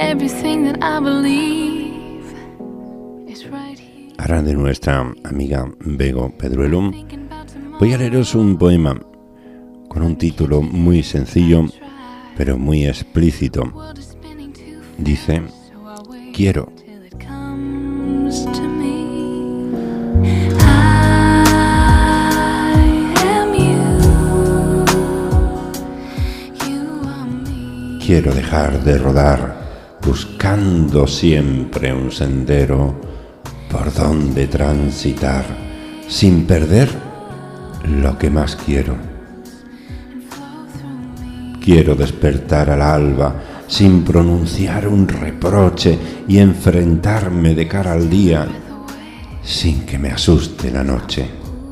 Ahora de nuestra amiga Bego Pedruelo, voy a leeros un poema con un título muy sencillo, pero muy explícito. Dice: quiero. Quiero dejar de rodar, buscando siempre un sendero por donde transitar, sin perder lo que más quiero. Quiero despertar al alba, sin pronunciar un reproche, y enfrentarme de cara al día, sin que me asuste la noche.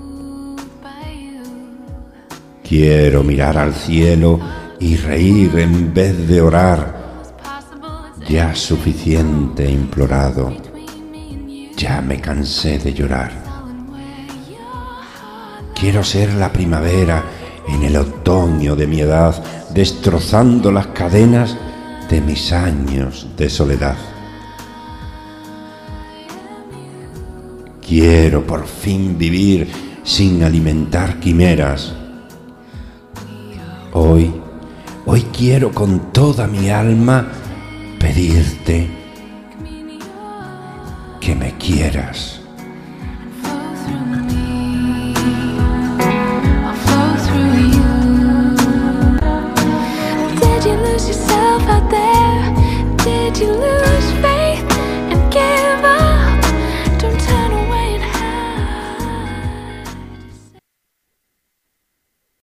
Quiero mirar al cielo y reír en vez de orar. Ya suficiente he implorado, ya me cansé de llorar. Quiero ser la primavera en el otoño de mi edad, destrozando las cadenas de mis años de soledad. Quiero por fin vivir sin alimentar quimeras. Hoy quiero con toda mi alma pedirte que me quieras. Did you